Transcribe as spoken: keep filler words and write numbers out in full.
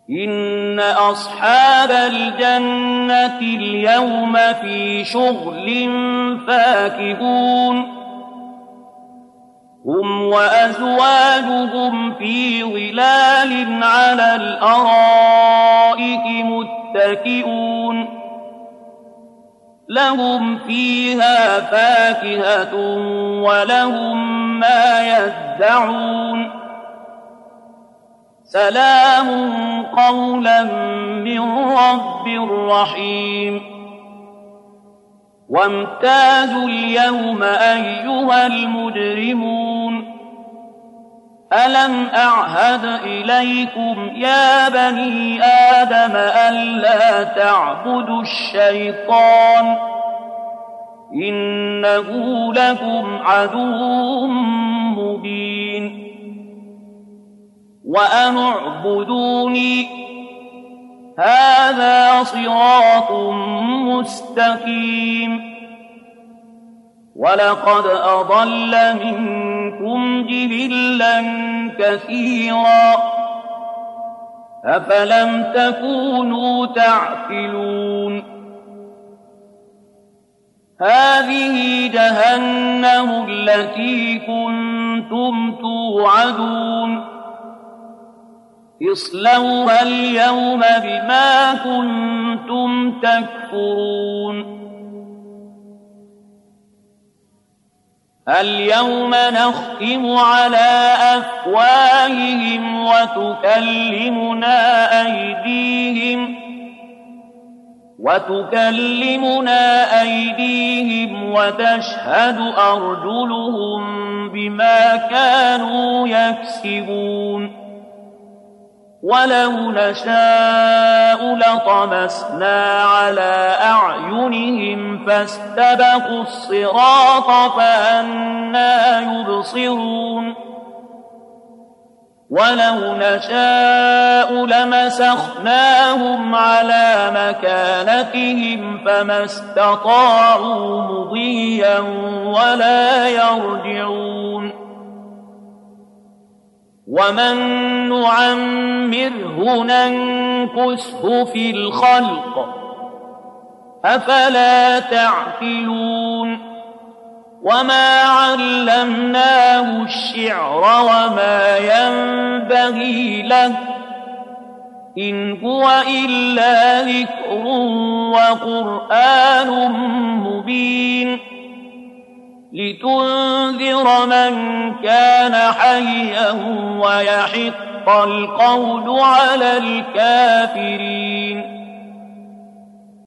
إن أصحاب الجنة اليوم في شغل فاكهون هم وأزواجهم في ظلال على الأرائك متكئون لهم فيها فاكهة ولهم ما يدعون سلام قولا من رب رحيم وامتازوا اليوم أيها المجرمون ألم أعهد إليكم يا بني آدم ألا تعبدوا الشيطان إنه لكم عدو مبين وأن اعبدوني هذا صراط مستقيم ولقد أضل منكم جبلا كثيرا أفلم تكونوا تعقلون هذه جهنم التي كنتم توعدون اصلوها اليوم بما كنتم تكفرون اليوم نختم على أفواههم وتكلمنا أيديهم وتكلمنا أيديهم وتشهد أرجلهم بما كانوا يكسبون ولو نشاء لطمسنا على أعينهم فاستبقوا الصراط فأنى يبصرون ولو نشاء لمسخناهم على مكانتهم فما استطاعوا مضيا ولا يرجعون ومن نعمره ننكسه في الخلق أفلا تعقلون وما علمناه الشعر وما ينبغي له إن هو إلا ذكر وقرآن مبين لتنذر من كان حيا ويحق القول على الكافرين